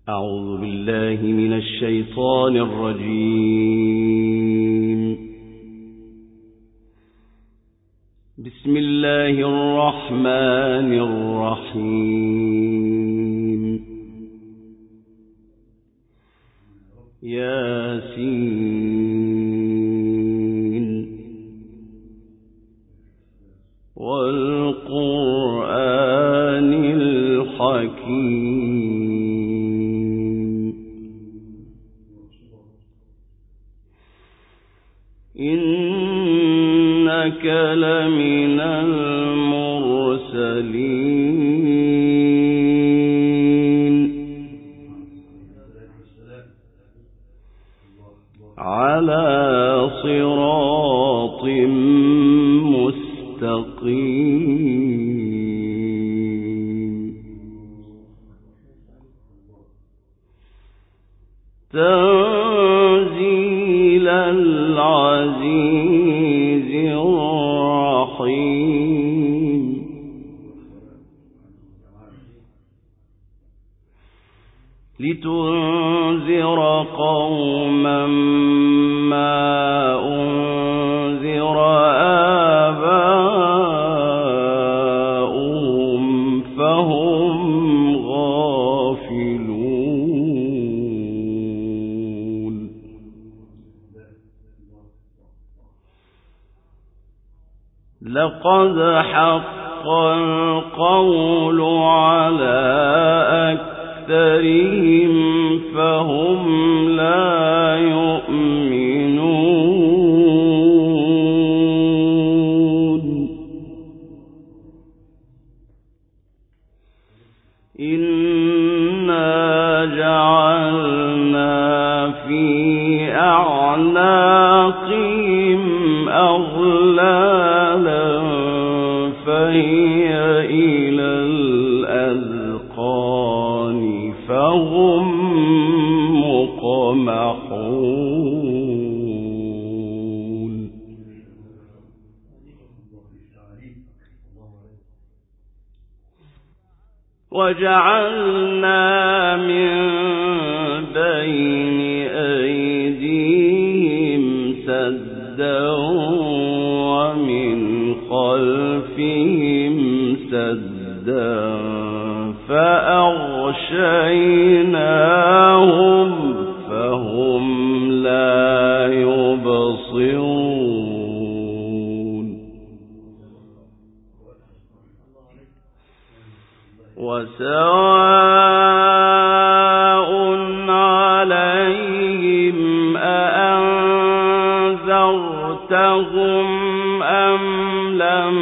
أعوذ بالله من الشيطان الرجيم. بسم الله الرحمن الرحيم. ياسين والقرآن الحكيم. إنك لمن المرسلين على صراط مستقيم. تنزيل العزيز الرحيم. لتنذر قوما ما أنذر آباؤهم فهم غافلون. لقد حق القول على أكثرهم فهم لا يؤمنون. إنا جعلنا في أعناقهم أغلالا فهي إلى الأذقان فهم مقمحون. وجعلنا من بين أيديهم سدا ومن خلفهم سدا فأغشيناهم فهم لا يبصرون. وسواء عليهم أأنذرتهم أم لم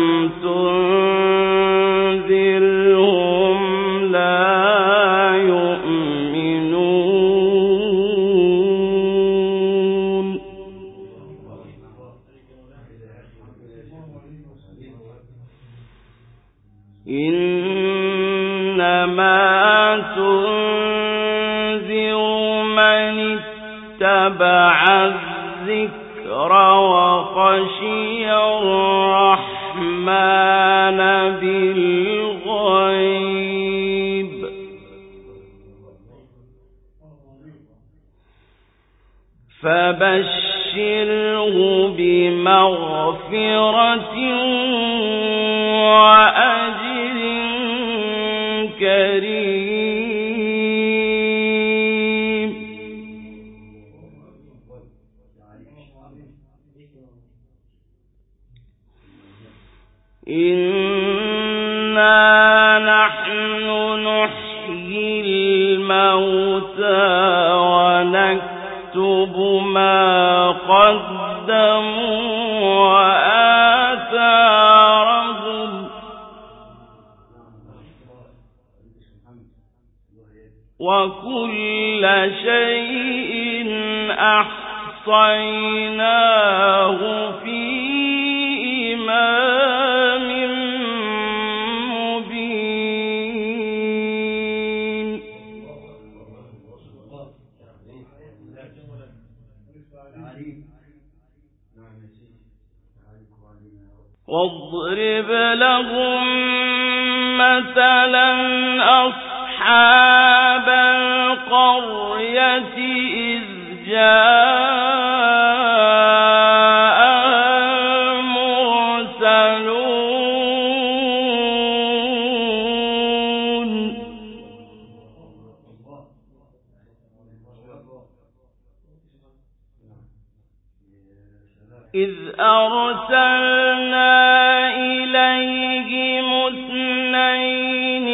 تنذرهم لا يؤمنون. إنما تنذر من اتبع الذكر وخشي الرحمن بالغيب فبشره بمغفرة وأجر كريم. إنا نحن نحيي الموتى ونكتب ما قدموا وآثارهم وكل شيء أحصيناه في إمام مبين. واضرب لهم مثلا أصحاب القرية إذ جاء المرسلون إذ أرسلنا إليهم اثنين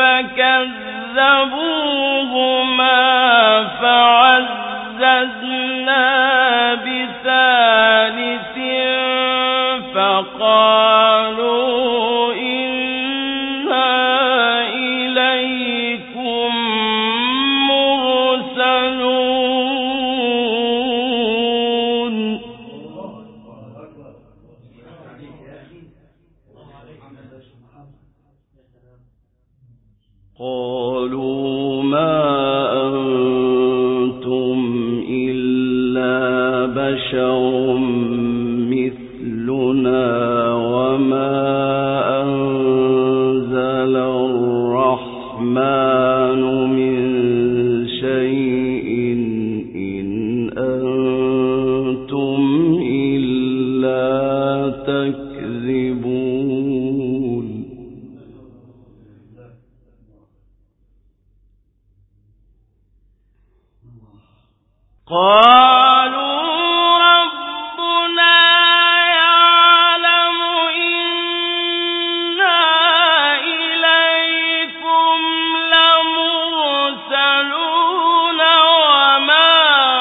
فكذبوهما فعززنا بثالث فقالوا إنا إليكم مرسلون قالوا ما أنتم إلا بشر مثلنا وما أنزل الرحمن من شيء إن أنتم إلا تكذبون قالوا ربنا يعلم إنا إليكم لمرسلون وما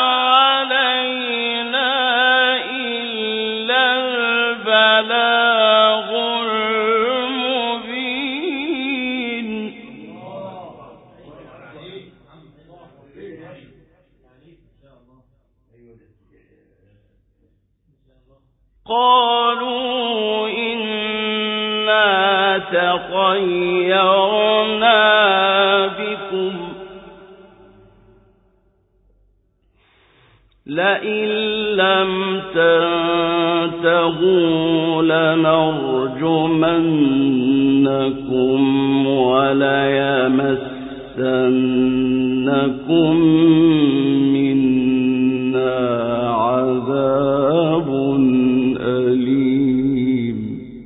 علينا إلا البلاغ المبين قالوا إنا تطيرنا بكم لئن لم تنتهوا لنرجمنكم وليمسنكم منا عذاب أليم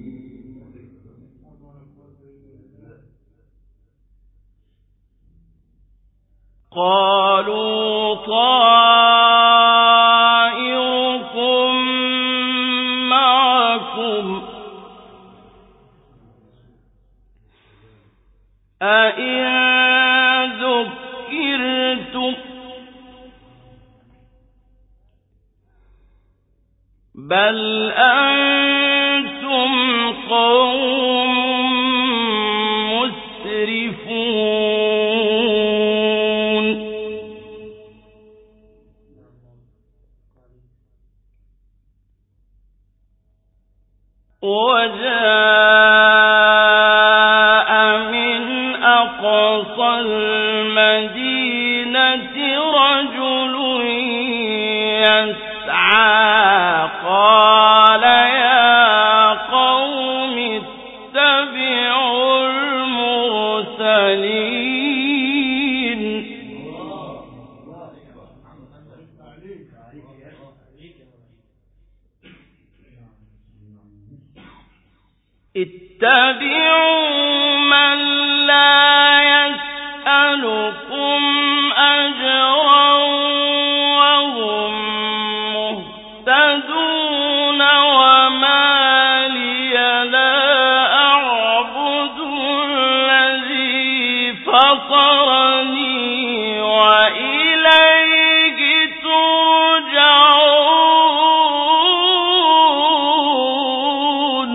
قالوا طائركم معكم أئن ذكرتم بل أنتم قوم مسرفون وجاء من أقصى المدينة رجل يسعى قال يا قوم اتبعوا المرسلين اتبعوا من لا يسألكم أجرا وهم مهتدون وما لي لا أعبد الذي فطرني وإليه ترجعون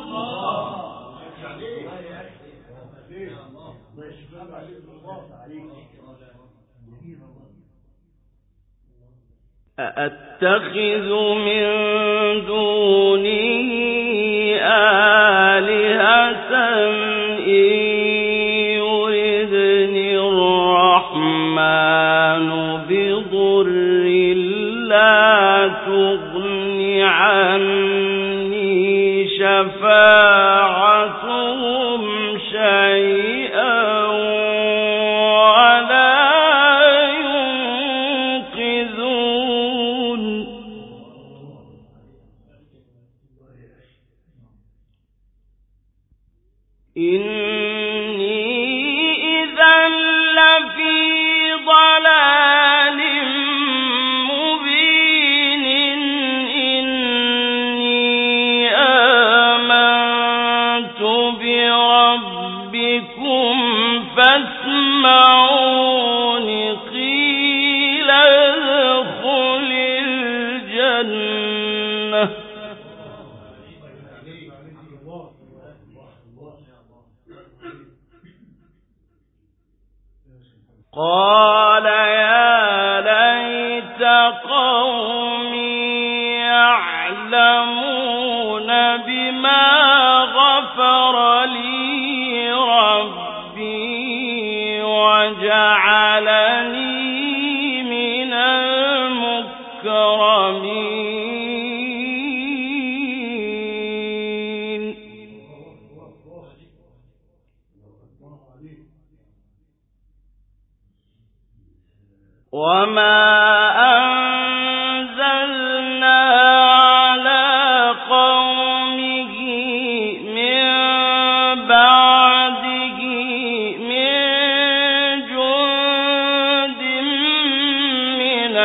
أأتخذ من دونه آلهة إن يردني الرحمن بضر لا تغن عني شفاعتهم شيئا ولا ينصرون فاسمعون قيل ادخل الجنة قال يا ليت قومي يعلمون بما غفر لي ربي وجعلني من المكرمين وما أنزلنا على قومه من بعده من جند من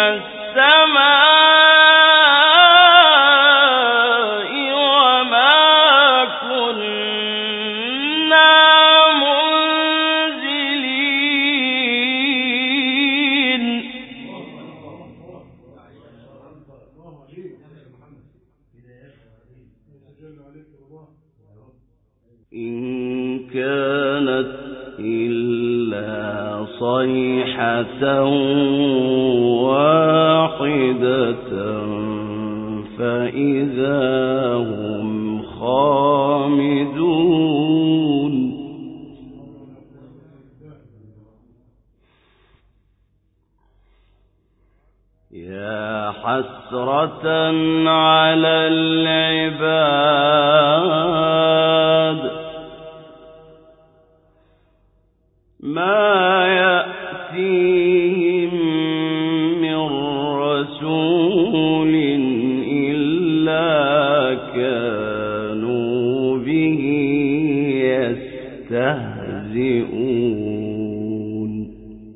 السماء وما كنا إن كانت إلا صيحة واحدة فإذا هم خامدون يا حسرة على العباد ما يأتيهم من رسول إلا كانوا به يستهزئون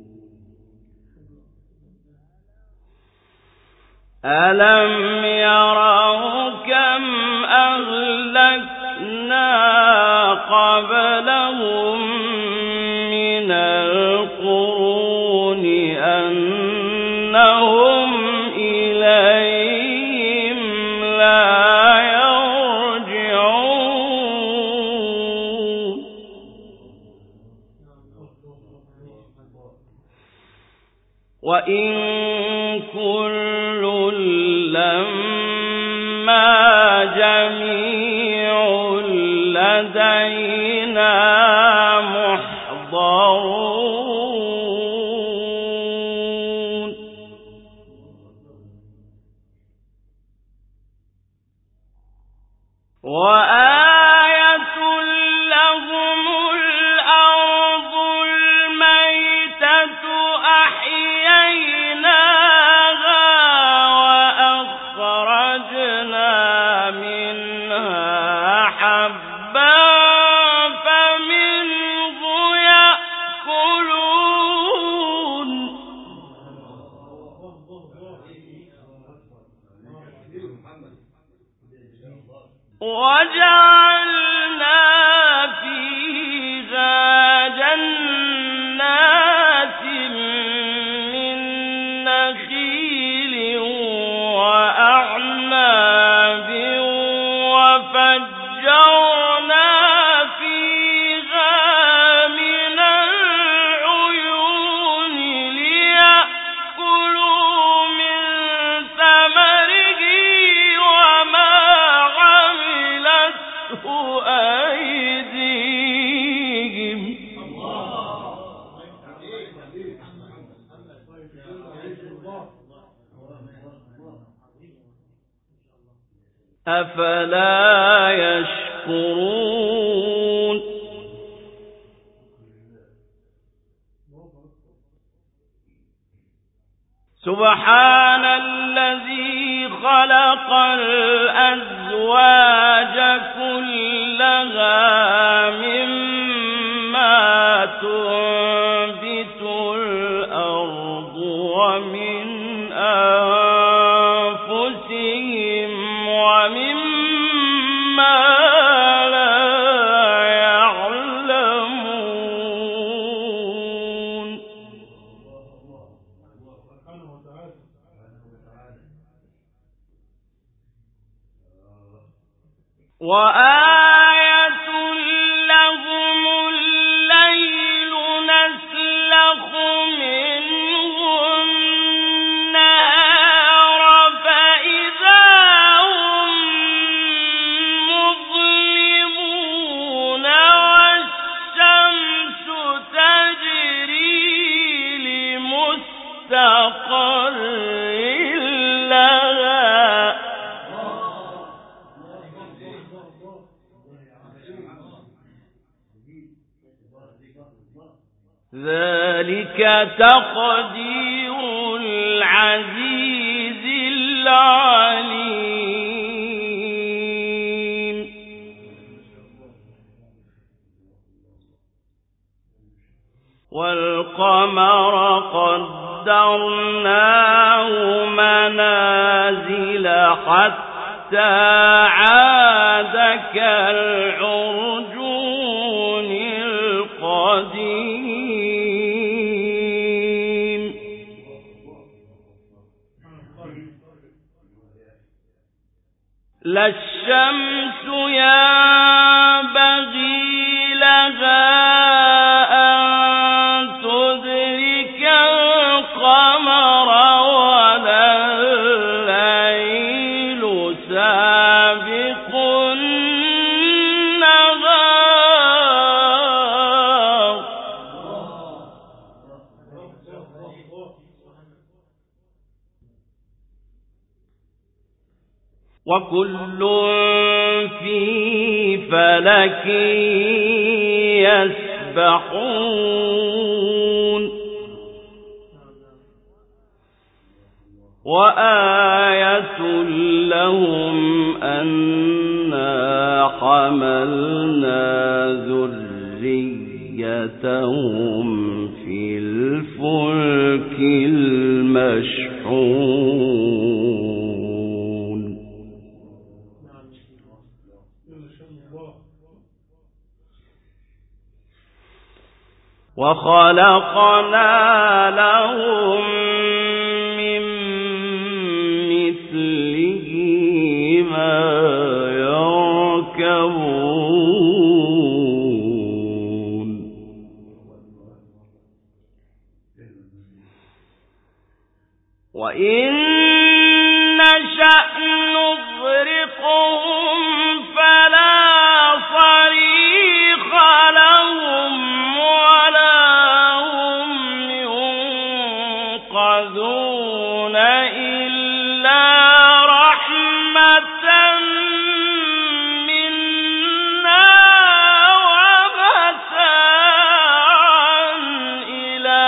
ألم يروا كم أهلكنا قبلهم من القرون أنهم إليهم لا يرجعون وإن كل لما جميع لدينا محضرون وآية لهم الأرض الميتة أحييناها وأخرجنا منها حبا فمنه يأكلون وجعلنا فيها جنات من نخيل وأعناب وفجرنا فيها من العيون ليأكلوا من ثمره وما عملته أيديهم أفلا يشكرون سبحان الذي خلق الأزواج كلها مما تنبت الأرض ومن أنفسهم ومما لا يعلمون وآية لهم الليل نسلخ منه النهار فإذا هم مظلمون والشمس تجري لمستقر لها ذلك تقدير العزيز العليم والقمر قدرناه منازل حتى عاد كالعرجون القديم لا الشمس ينبغي لها أن تدرك القمر ولا الليل سابق النهار وكل في فلك يسبحون وآية لهم أنا حملنا ذريتهم في الفلك المشحون وخلقنا لهم من مثله ما يركبون وإن نشأ نغرقهم فلا صريخ لهم ينقذون إلا رحمة منا ومتاعا إلى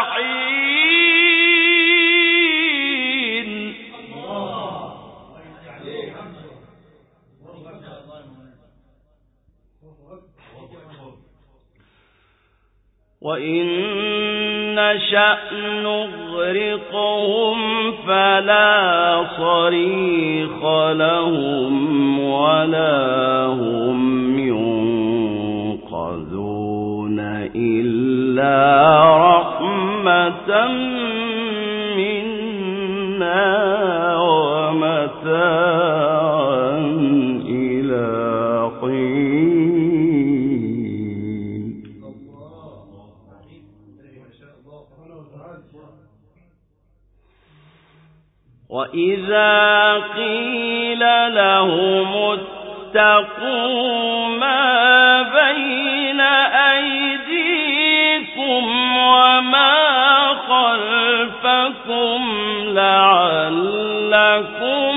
حين وإن نشأ نغرقهم فلا صريخ لهم ولا هم ينقذون إلا رحمة منا ومتاعا إلى حين وإذا قيل لهم اتقوا ما بين أيديكم وما خلفكم لعلكم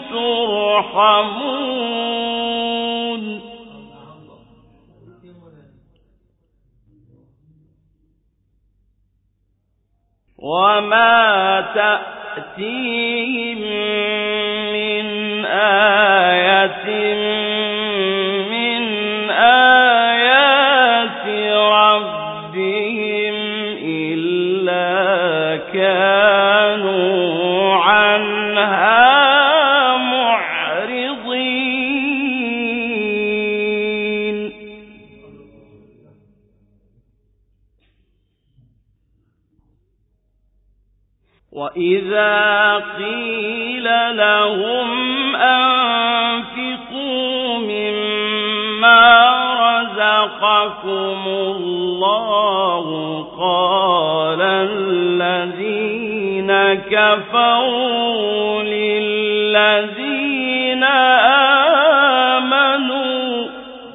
ترحمون وما تأتيهم من آية من آيات ربهم إلا كانوا عنها معرضين وإذا قيل لهم أنفقوا خلقكم الله قال الذين كفروا للذين آمنوا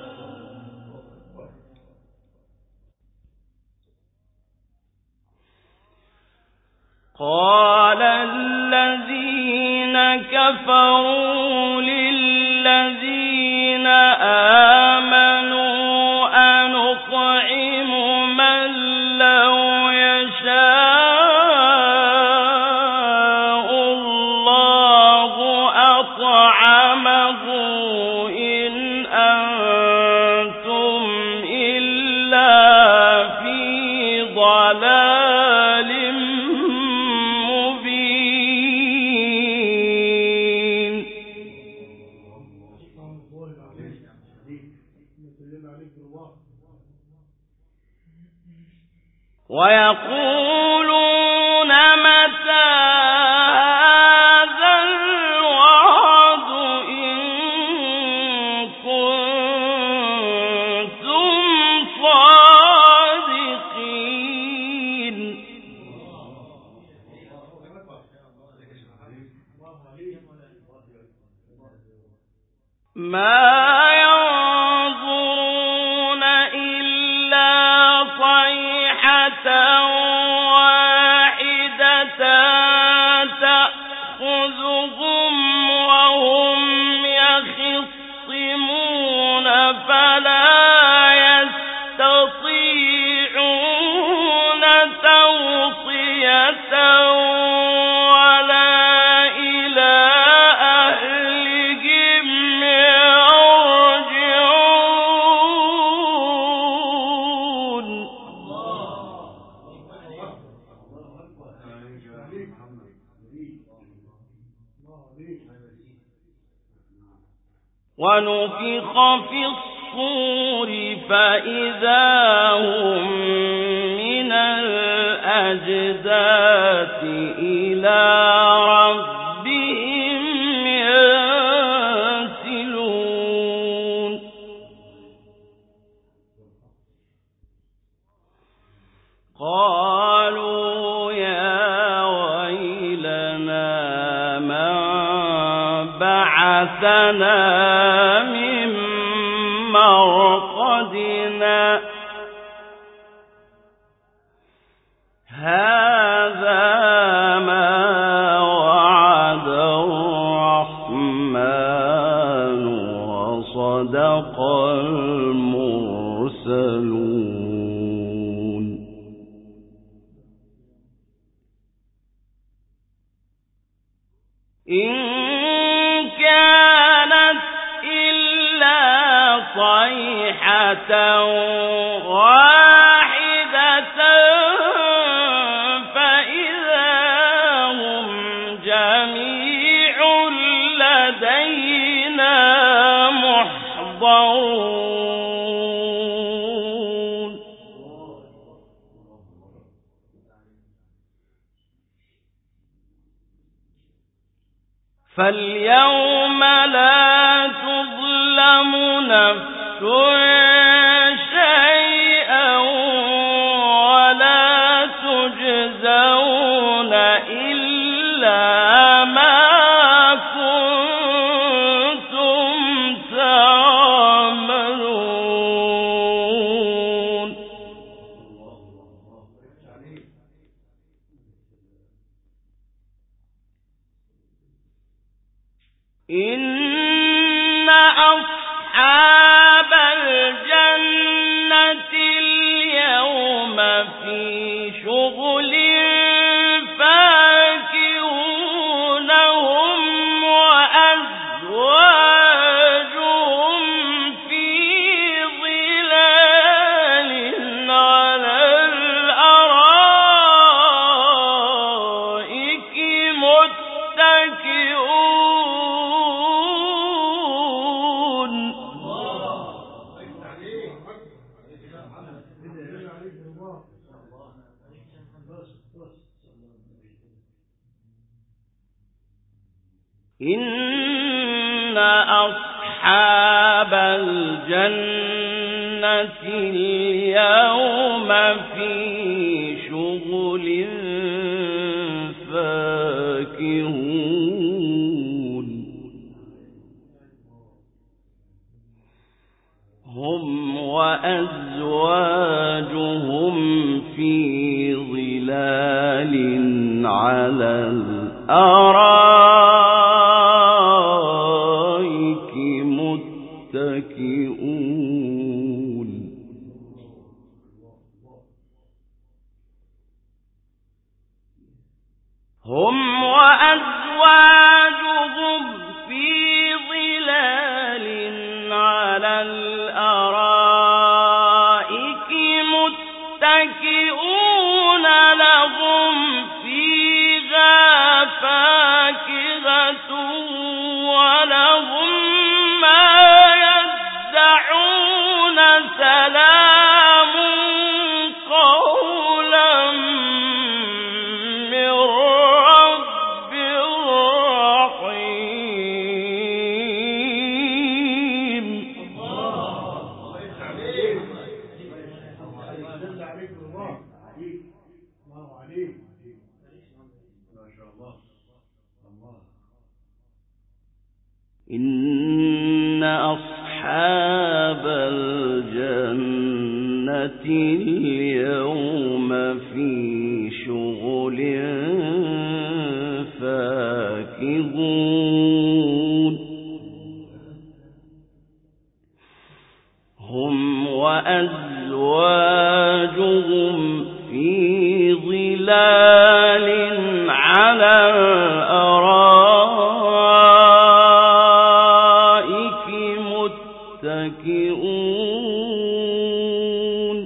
أنطعم من لو يشاء الله أطعمه إن أنتم إلا في ضلال مبين. ويقولون متى هذا الوعد إن كنتم صادقين. ما ينظرون إلا صيحة واحدة تأخذهم وهم يخصمون فلا يستطيعون توصية ولا إلى أهلهم يرجعون. ونفخ في الصور فإذا هم من الأجداث إلى ربهم ينسلون. قالوا يا ويلنا من بعثنا من مرقدنا هذا ما وعد الرحمن وصدق المرسلون. إن كانت إلا صيحة واحدة فإذا هم جميع لدينا محضرون. فاليوم لا تظلم نفس شيئا ولا تجزون إلا ما كنتم تعملون. إن أصحاب الجنة اليوم في شغل فاكهون هم وأزواجهم في ظلال على الأرائك متكئون. إن أصحاب الجنة اليوم في شغل فاكهون هم وأزواجهم في ظلال على الأرائك متكئون هم وأزواجهم في ظلال على الأرائك متكئون لهم فيها فاكهة ولهم ما يدعون سلام قولا من رب رحيم. إن أصحاب الجنة اليوم في شغل فاكهون هم وأزواجهم في ظلال على الأرائك متكئون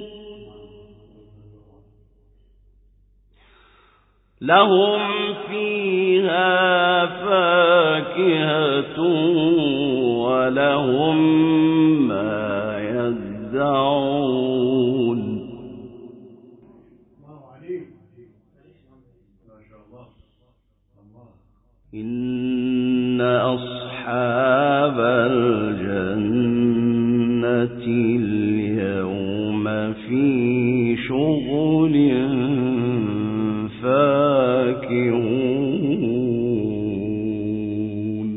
لهم فيها فاكهة ولهم ما يدعون إن أصحاب الجنة اليوم في شغل فاكهون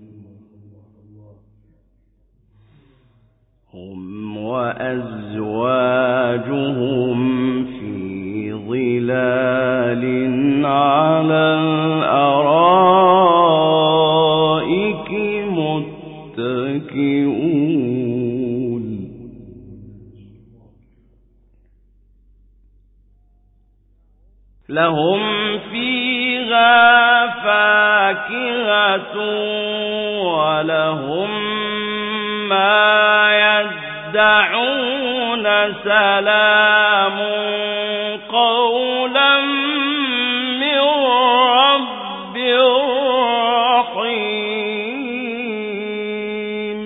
هم وأزواجهم في ظلال على الأرائك متكئون لهم فيها فاكهة ولهم ما يدعون سلام قولا من رب رحيم.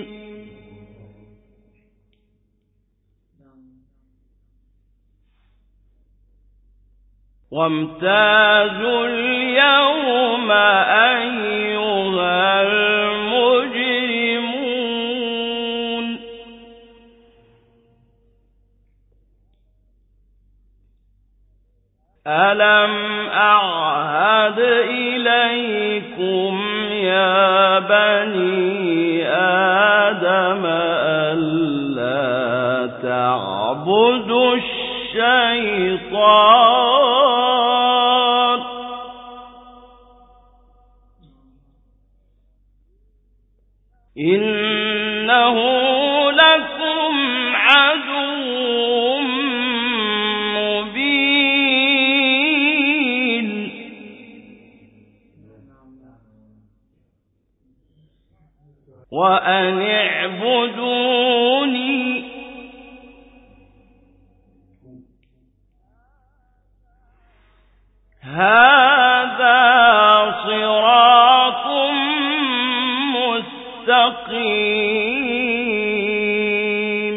وامتازوا اليوم أيها المجرمون ألم أعهد إليكم يا بني آدم ألا تعبدوا الشيطان إنه لكم عدو مبين وأن اعبدوني هذا صراط مستقيم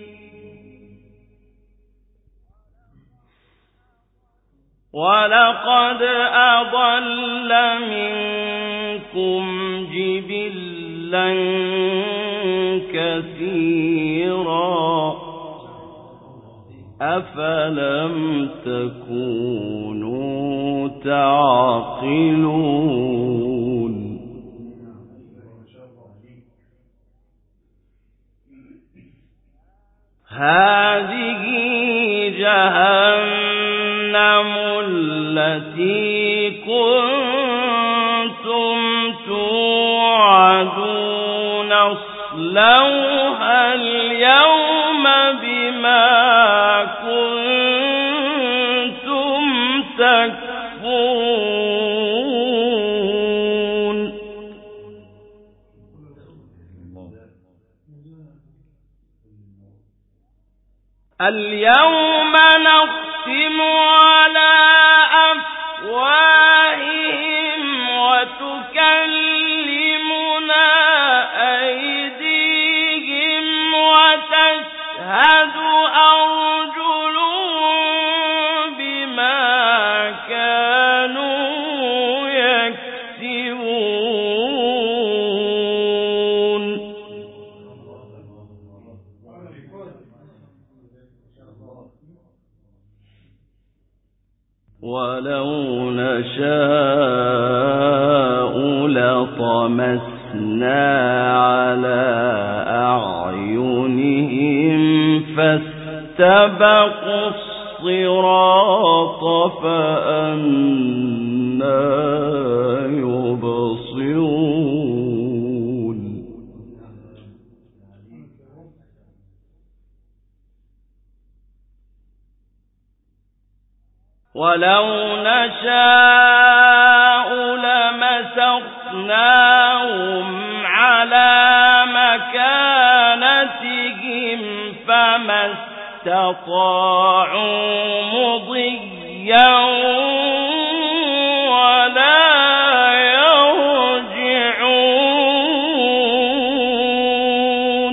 ولقد أضل منكم جبلا كثيرا أفلم تكونوا تعقلون هذه جهنم التي كنتم توعدون اصلوها اليوم بما كنتم تكفرون اليوم نختم على أفواههم وتكلمنا أيديهم وتشهد أرجلهم بما كانوا يكسبون ولو نشاء لطمسنا على أعينهم فاستبقوا الصراط فأنى يبصرون ولو نشاء لمسخناهم على مكانتهم فما استطاعوا مضيا ولا يرجعون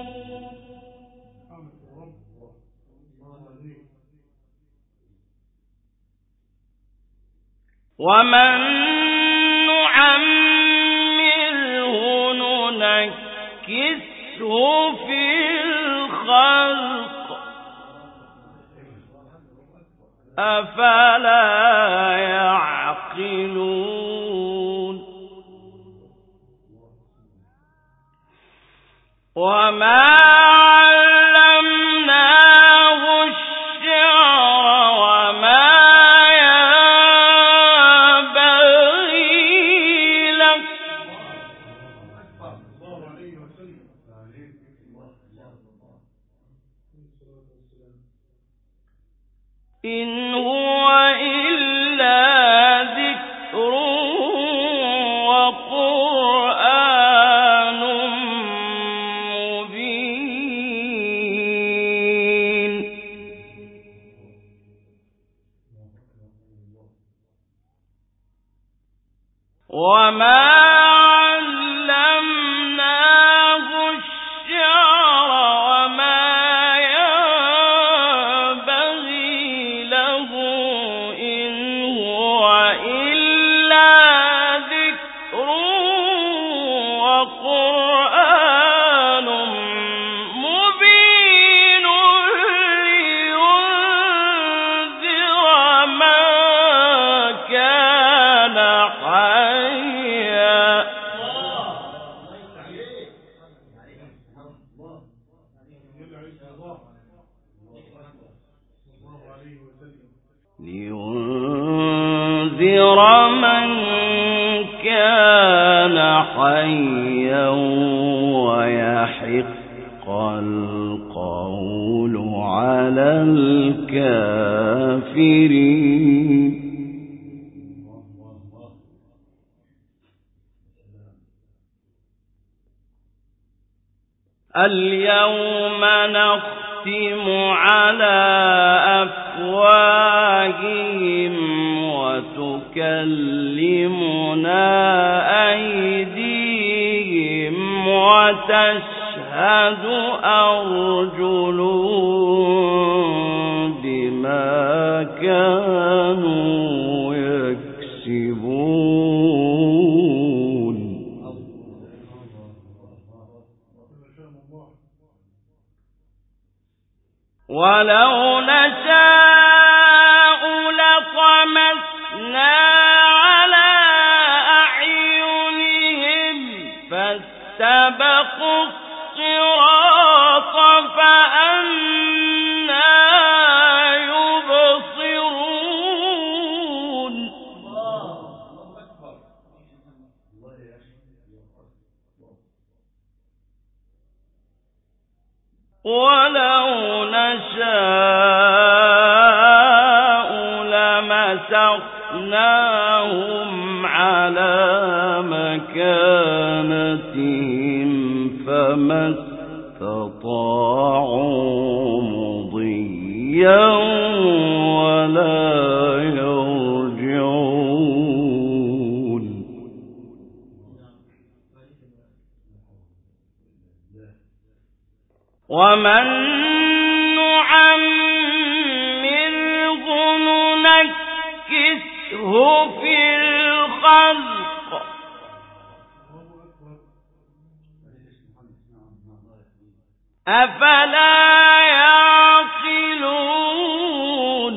ومن نعمره ننكسه في الخلق أفلا يعقلون وما علمناه الشعر وما إن هو إلا ذكر وقرآن مبين وما علمناه الشعر وما وقرآن مبين لينذر من كان حيا لينذر من كان حيا ويحق القول على الكافرين اليوم نختم على أفواههم وتكلمنا أيديهم وتشهد أرجلهم بما كانوا يكسبون ولو مسخناهم على مكانتهم فما استطاعوا مضيا ولا يرجعون. ومن نعمره ننكسه في الخلق أفلا يعقلون.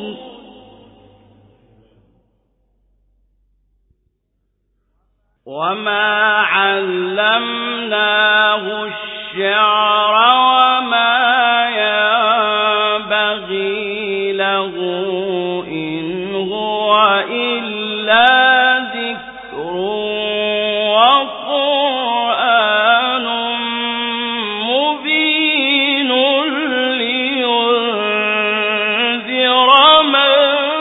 وما علمناه الشعر وما ينبغي له إن هو إلا ذكر وقرآن مبين لينذر من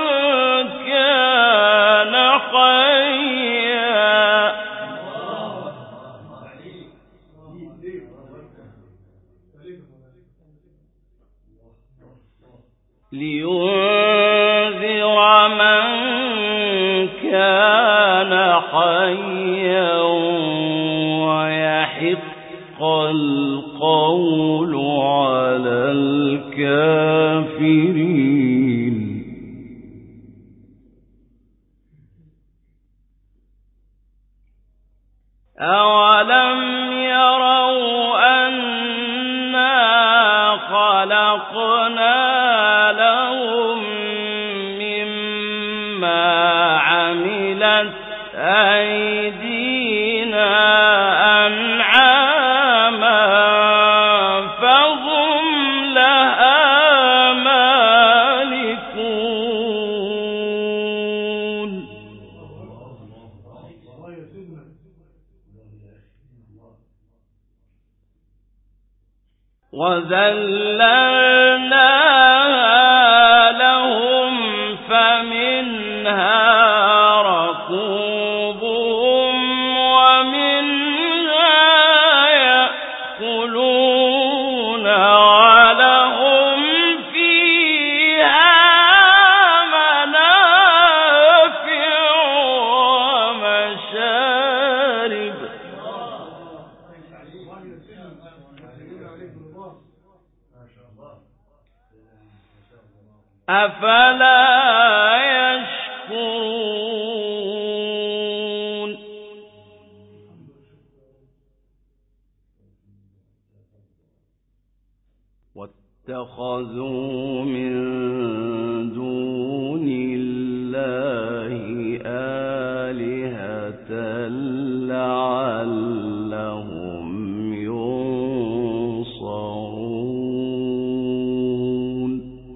كان حيا. لينذر من كان حيا ويحق القول على الكافرين. أولم يروا أنا خلقنا لهم مما عملت أيدينا أنعاما فهم لها مالكون. وذللناها لهم فمنها ركوبهم ومنها يأكلون ولهم فيها منافع ومشارب. أفلا يشكرون. واتخذوا من دون الله آلهة لعلهم ينصرون.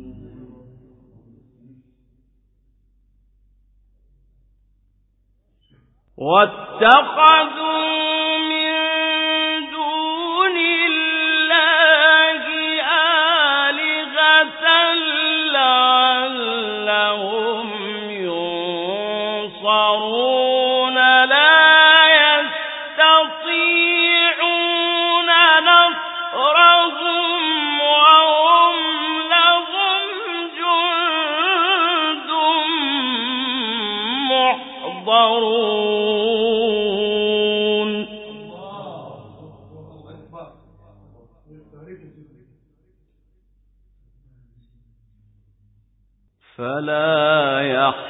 واتخذوا من دون الله آلهة لعلهم ينصرون لا يستطيعون نصرهم وهم لهم جند محضرون. فلا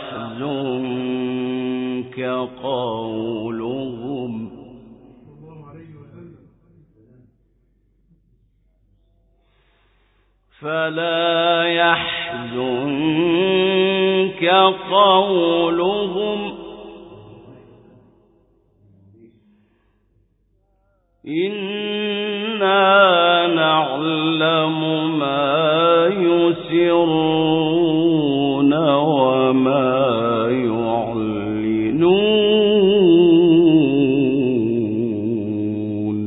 يحزنك قولهم إنا نعلم ما يسرون وما يعلنون.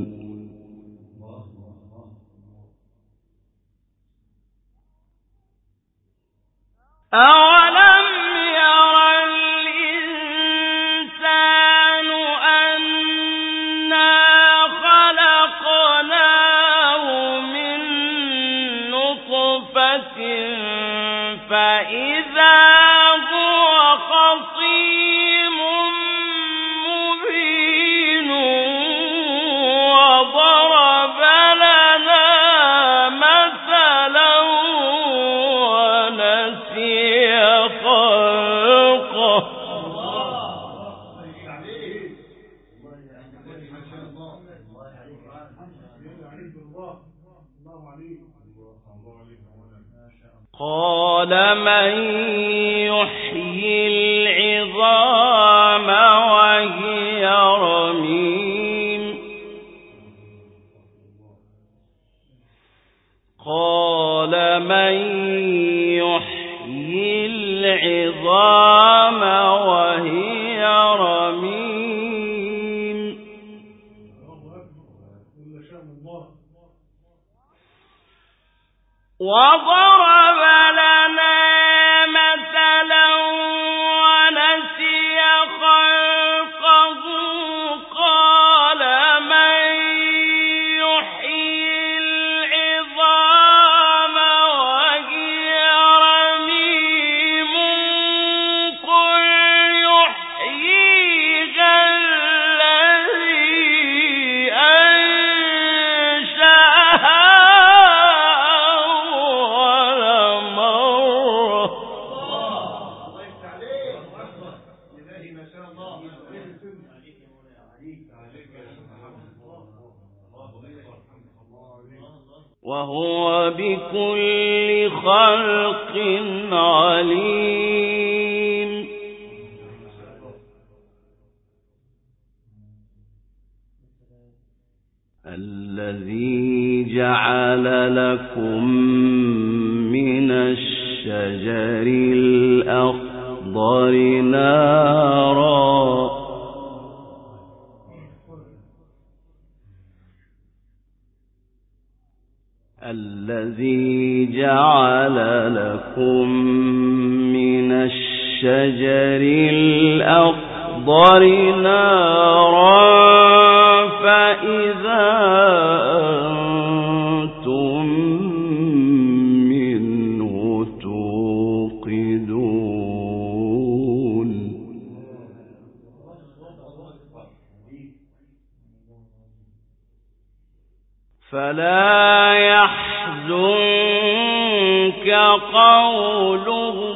أولم يروا قال من يحيي العظام وهي رميم قال من يحيي العظام وهي رميم وضرب لنا مثلا ونسي خلقه قال من يحيي العظام وهي رميم قل يحييها الذي أنشأها وهو بكل خلق عليم الذي جعل لكم من الشجر الأخضر نارا الذي جعل لكم من الشجر الأخضر نارا فإذا أنتم منه توقدون فلا يحزنك قولهم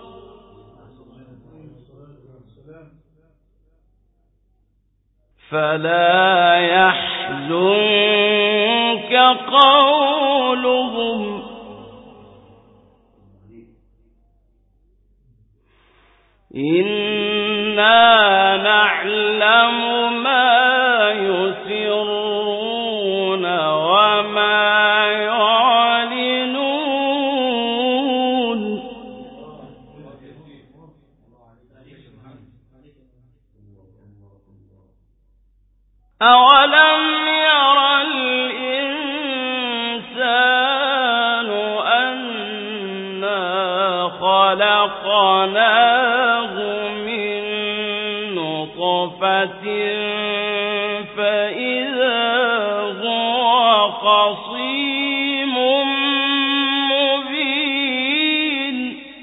إنا نعلم ما يسرون وما يعلنون أولم ير الإنسان أنا خلقناه من نطفة فإذا هو خصيم مبين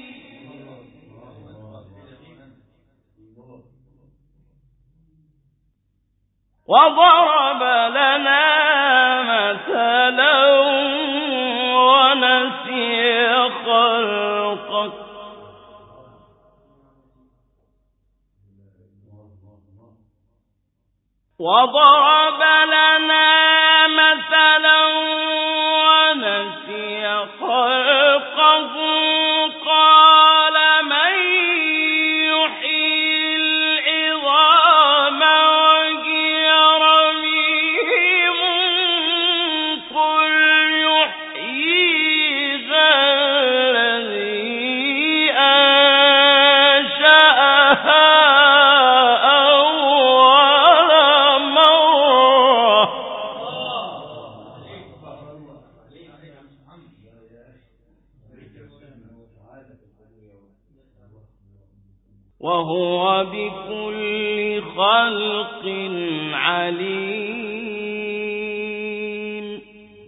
وضرب لنا مثلا ونسي خلقه وضرب لنا مثلا ونسي خلقه قال من يحيي العظام وهي رميم قل يحييها الذي أنشأها وهو بكل خلق عليم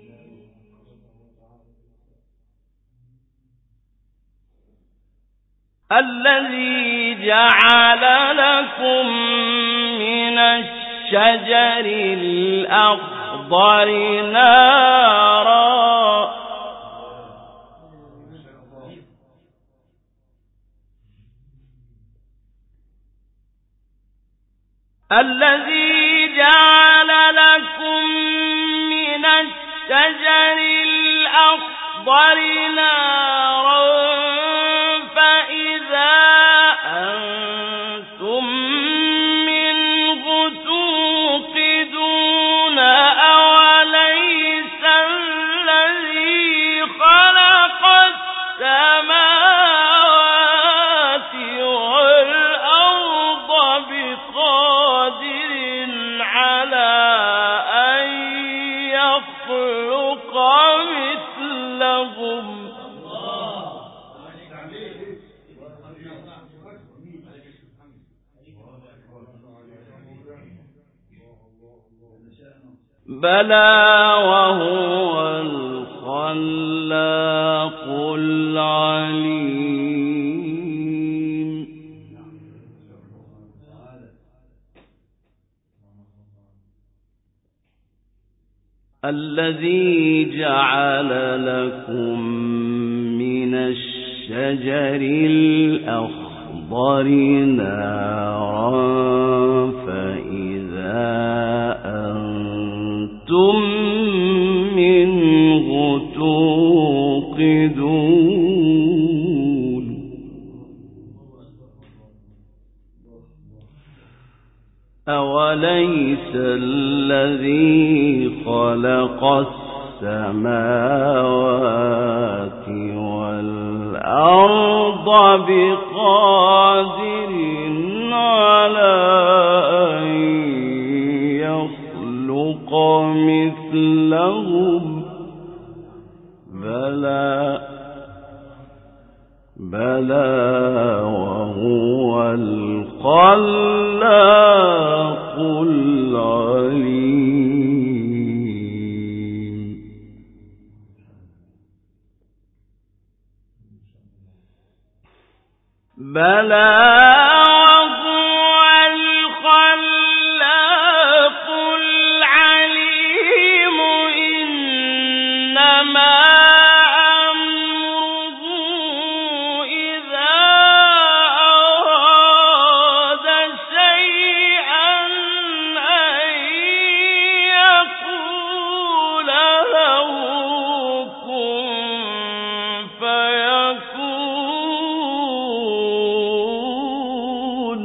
الذي جعل لكم من الشجر الأخضر نارا الذي جعل لكم الشجر الأخضر نارا فإذا أنتم منه توقدون أوليس الذي خلق السماوات والأرض بقادر على أن يخلق مثلهم بلى وهو الخلاق العليم الذي جعل لكم من الشجر الأخضر نارا فإذا أنتم منه توقدون أوليس الذي خلق السماوات والأرض بقادر على أن يخلق مثلهم بلى وهو الخلاق العليم بلى وهو الخلاق العليم إنما أمره إذا أراد شيئا أن يقول له كن فيكون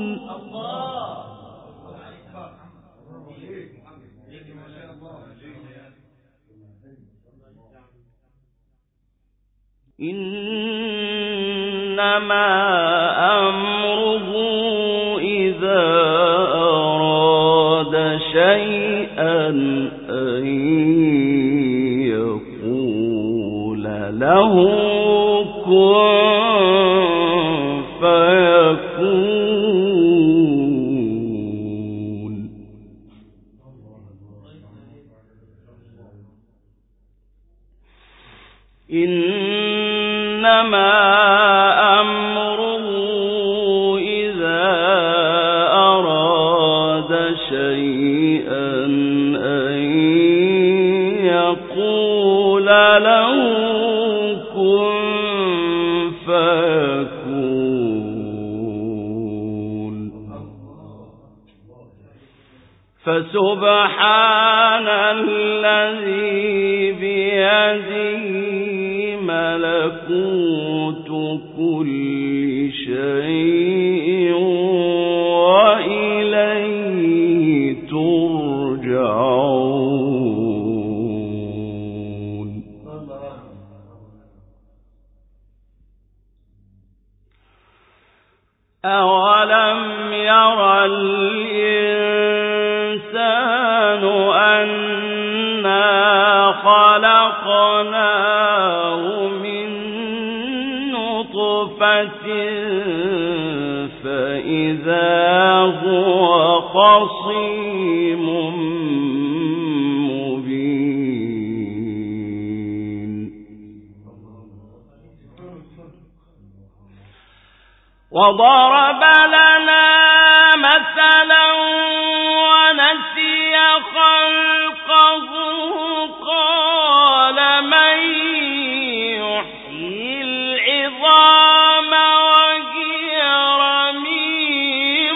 إنما أمره إذا أراد شيئا أن يقول له كن فيكون إنما أمره إذا أراد شيئا أن يقول له كن فيكون فسبحان الذي بيده ملكوت كل شيء وإليه ترجعون أولم ير الإنسان أنا خلقناه من نطفة فإذا هو خصيم مبين وضرب لنا مثلا ونسي خلقه قال من يحيي العظام وهي رميم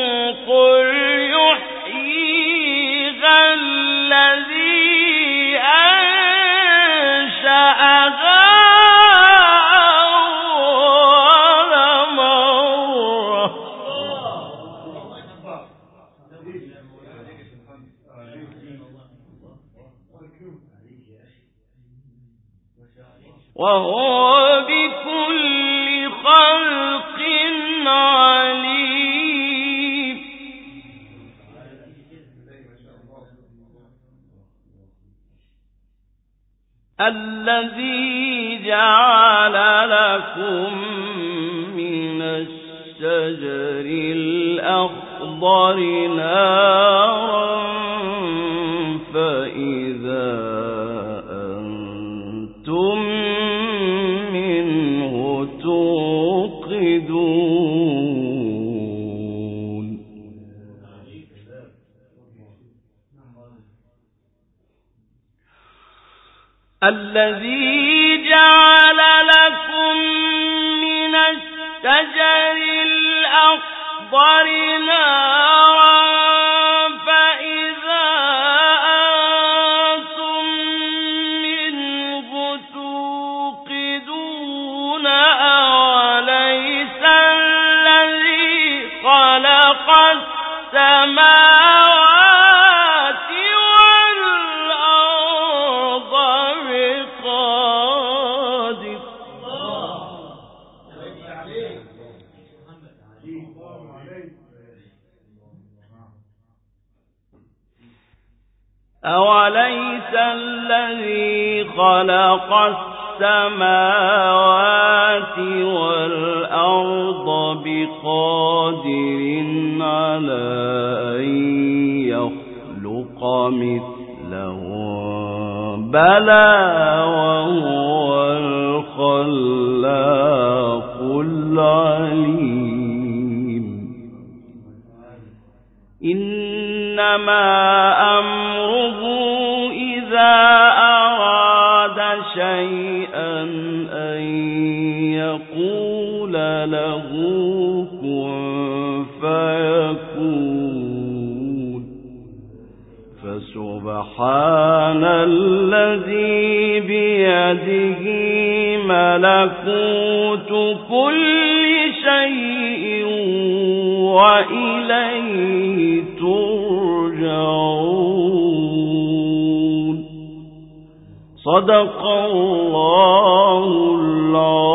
قل يحييها الذي وهو بكل خلق عليم. الذي جعل لكم من الشجر الأخضر نارا فإذا أنتم منه توقدون. الذي جعل لكم من الشجر الأخضر نارا فإذا أنتم منه توقدون. أوليس الذي خلق السماوات والأرض بقادر أوليس الذي خلق السماوات والأرض بقادر على أن يخلق مثلهم بلى وهو الخلاق العليم. إنما أمره إذا أراد شيئا أن يقول له كن فيكون. فسبحان الذي بيده ملكوت كل شيء وإليه ترجعون. صدق الله العظيم.